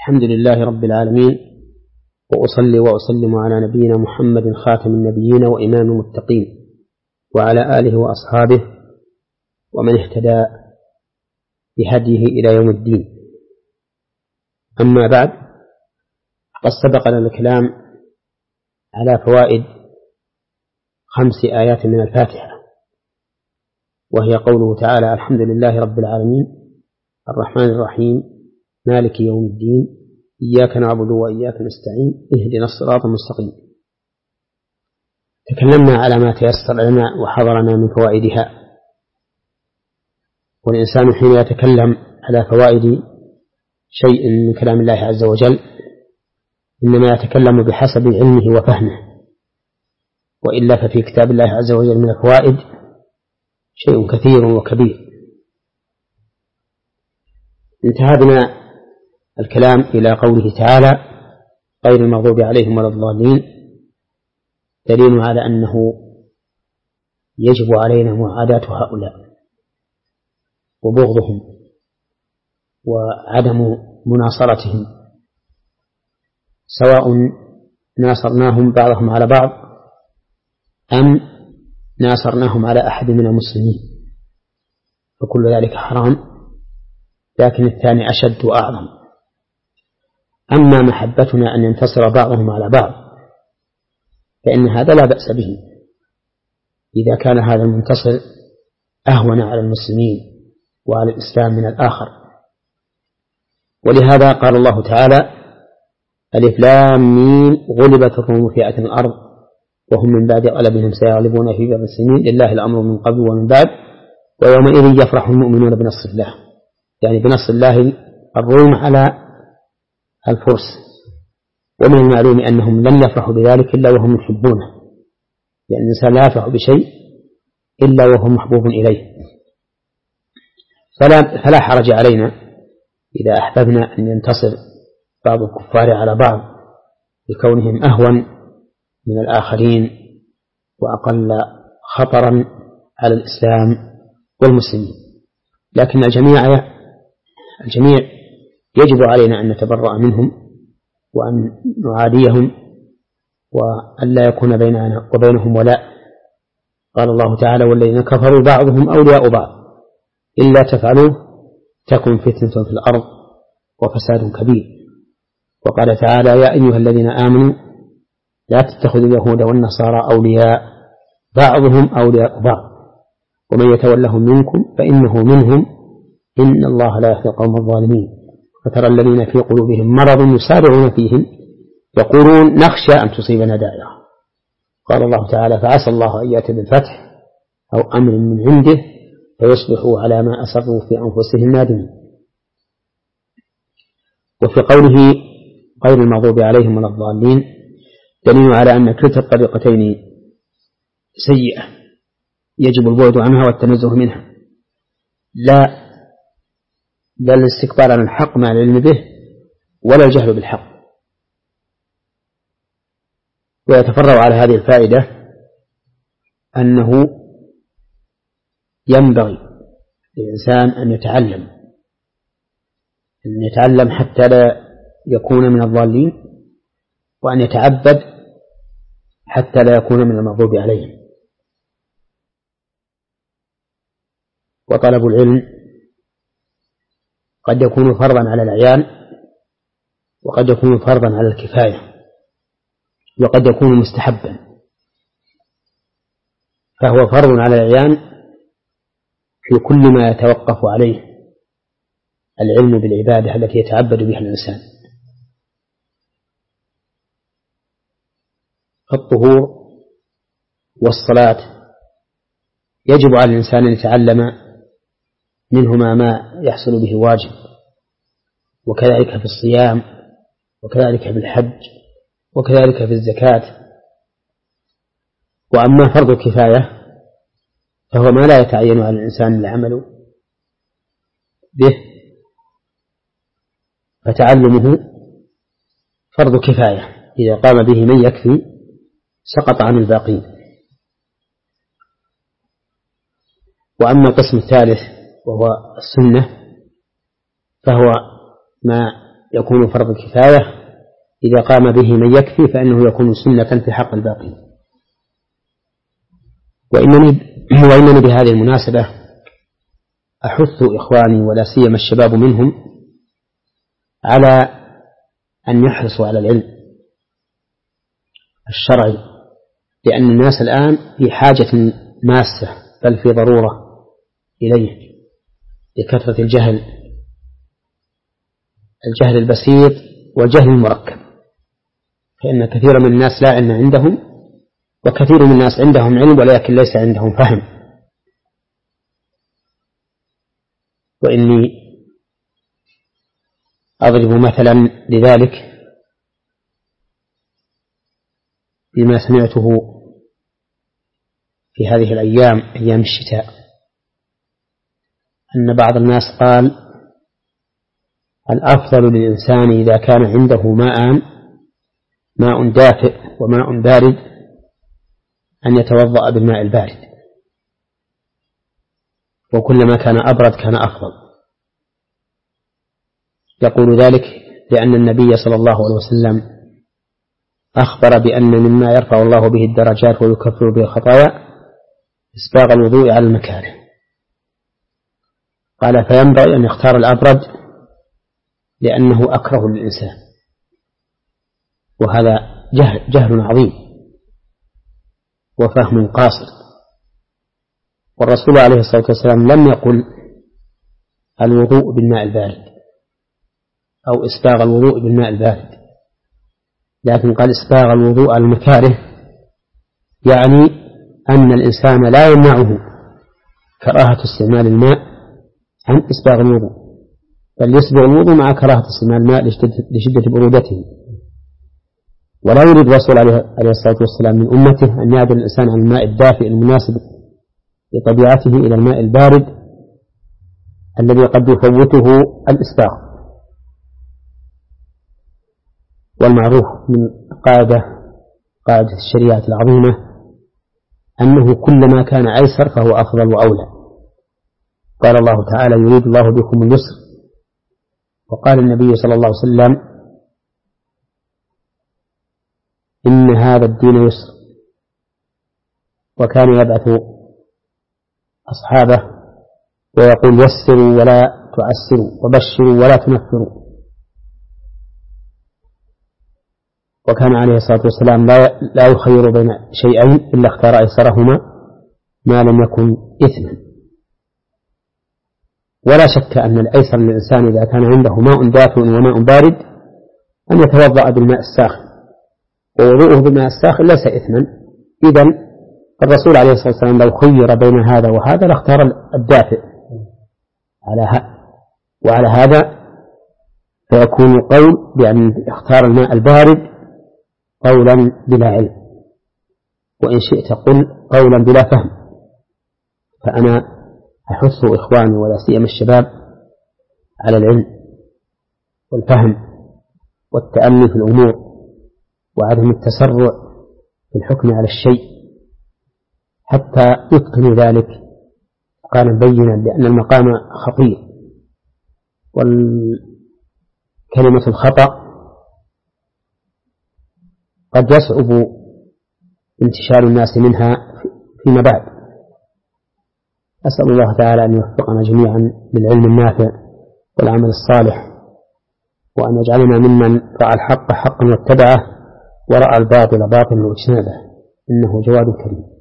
الحمد لله رب العالمين، وأصلي وأسلم على نبينا محمد خاتم النبيين وإمام المتقين، وعلى آله وأصحابه ومن اهتدى بهديه إلى يوم الدين. أما بعد، قد سبقنا الكلام على فوائد 5 آيات من الفاتحة، وهي قوله تعالى: الحمد لله رب العالمين الرحمن الرحيم مالك يوم الدين إياك نعبد وإياك نستعين اهدنا الصراط المستقيم. تكلمنا على ما تيسر لنا وحضرنا من فوائدها، والإنسان حين يتكلم على فوائد شيء من كلام الله عز وجل إنما يتكلم بحسب علمه وفهمه، وإلا ففي كتاب الله عز وجل من الفوائد شيء كثير وكبير. انتهى بنا الكلام إلى قوله تعالى: غير المغضوب عليهم ولا الضالين، دليل على أنه يجب علينا معاداة هؤلاء وبغضهم وعدم مناصرتهم، سواء ناصرناهم بعضهم على بعض أم ناصرناهم على أحد من المسلمين، فكل ذلك حرام، لكن الثاني أشد وأعظم. أما محبتنا أن ينتصر بعضهم على بعض فإن هذا لا بأس به إذا كان هذا المنتصر أهون على المسلمين وعلى الإسلام من الآخر. ولهذا قال الله تعالى: ألف لام ميم غلبت الروم في أدنى الأرض وهم من بعد غلبهم سيغلبون في بضع سنين لله الأمر من قبل ومن بعد ويومئذ يفرح المؤمنون بنصر الله، يعني بنصر الله الروم على الفرس. ومن المعلوم أنهم لن يفرحوا بذلك إلا وهم يحبونه، لأن الإنسان لا يفرح بشيء إلا وهو محبوب إليه. فلا حرج علينا إذا أحببنا أن ينتصر بعض الكفار على بعض لكونهم أهون من الآخرين وأقل خطرا على الإسلام والمسلمين. لكن الجميع يجب علينا أن نتبرأ منهم وأن نعاديهم وأن لا يكون بيننا وبينهم ولاء. قال الله تعالى: والذين كفروا بعضهم أولياء بعض إلا تفعلوه تكن فتنة في الأرض وفساد كبير. وقال تعالى: يا أيها الذين آمنوا لا تتخذوا اليهود والنصارى أولياء بعضهم أولياء بعض ومن يتولهم منكم فإنه منهم إن الله لا يهدي القوم الظالمين. فترى الذين في قلوبهم مرض يسارعون فيهم يقولون نخشى أن تصيبنا دائرة. قال الله تعالى: فعسى الله أن يأتي بالفتح أو أمر من عنده فيصبحوا على ما أسروا في أنفسهم نادمين. وفي قوله غير المغضوب عليهم ولا الضالين دليل على أن كلتا الطريقتين سيئة يجب البعد عنها والتنزه منها، لا الاستكبار عن الحق مع العلم به ولا الجهل بالحق. ويتفرع على هذه الفائدة أنه ينبغي للإنسان أن يتعلم حتى لا يكون من الضالين، وأن يتعبد حتى لا يكون من المغضوب عليهم. وطلب العلم قد يكون فرضا على العيان وقد يكون فرضا على الكفاية وقد يكون مستحبا. فهو فرض على العيان في كل ما يتوقف عليه العلم بالعبادة التي يتعبد بها الإنسان. فالطهور والصلاة يجب على الإنسان أن يتعلم منهما ما يحصل به واجب، وكذلك في الصيام وكذلك في الحج وكذلك في الزكاة. وأما فرض الكفاية فهو ما لا يتعين على الإنسان العمل به، فتعلمه فرض كفاية، إذا قام به من يكفي سقط عن الباقين. وأما القسم الثالث وهو السنة فهو ما يكون فرض كفاية إذا قام به من يكفي فإنه يكون سنة في حق الباقي. وإنني بهذه المناسبة أحث إخواني ولا سيما الشباب منهم على أن يحرصوا على العلم الشرعي، لأن الناس الآن في حاجة ماسة بل في ضرورة إليه لكثرة الجهل البسيط والجهل المركب، فإن كثير من الناس لا علم عندهم، وكثير من الناس عندهم علم ولكن ليس عندهم فهم. وإني أضرب مثلا لذلك بما سمعته في هذه الأيام، أيام الشتاء، أن بعض الناس قال الأفضل للإنسان إذا كان عنده ماء دافئ وماء بارد أن يتوضأ بالماء البارد، وكلما كان أبرد كان أفضل. يقول ذلك لأن النبي صلى الله عليه وسلم أخبر بأن مما يرفع الله به الدرجات ويكفر به الخطايا إسباغ الوضوء على المكاره، قال فينبغي أن يختار الأبرد لأنه أكره للإنسان، وهذا جهل عظيم وفهم قاصر. والرسول عليه الصلاة والسلام لم يقل الوضوء بالماء البارد أو إسباغ الوضوء بالماء البارد، لكن قال إسباغ الوضوء على المكاره، يعني أن الإنسان لا يمنعه كراهة استعمال الماء عن إسباغ الوضوء، بل يسبغ الوضوء مع كراهة استعمال الماء لشدة برودته. ولا يريد الرسول عليه الصلاة والسلام من أمته أن يعدل الإنسان عن الماء الدافئ المناسب لطبيعته إلى الماء البارد الذي قد يفوته الإسباغ. والمعروف من قاعدة الشريعة العظيمة أنه كلما كان أيسر فهو أفضل وأولى. قال الله تعالى يريد الله بكم اليسر، وقال النبي صلى الله عليه وسلم إن هذا الدين يسر، وكان يبعث أصحابه ويقول يسروا ولا تعسروا وبشروا ولا تنفروا. وكان عليه الصلاة والسلام لا يخير بين شيئين إلا اختار أيسرهما ما لم يكن إثما. ولا شك أن الأيسر للإنسان إذا كان عنده ماء دافئ وماء بارد أن يتوضأ بالماء الساخن، ووضوءه بالماء الساخن ليس إثما. إذن الرسول عليه الصلاة والسلام لو خير بين هذا وهذا لاختار الدافئ وعلى هذا فيكون قول بأن اختار الماء البارد قولا بلا علم، وإن شئت قل قولا بلا فهم. فأنا أحث إخواني ولا سيما الشباب على العلم والفهم والتأمل في الأمور وعدم التسرع في الحكم على الشيء حتى يتقن ذلك قال بينا، لأن المقام خطير، والكلمة الخطأ قد يصعب انتشار الناس منها فيما بعد. أسأل الله تعالى أن يوفقنا جميعا للعلم النافع والعمل الصالح، وأن يجعلنا ممن رأى الحق حقا واتبعه ورأى الباطل باطلا واجتنبه، إنه جواد كريم.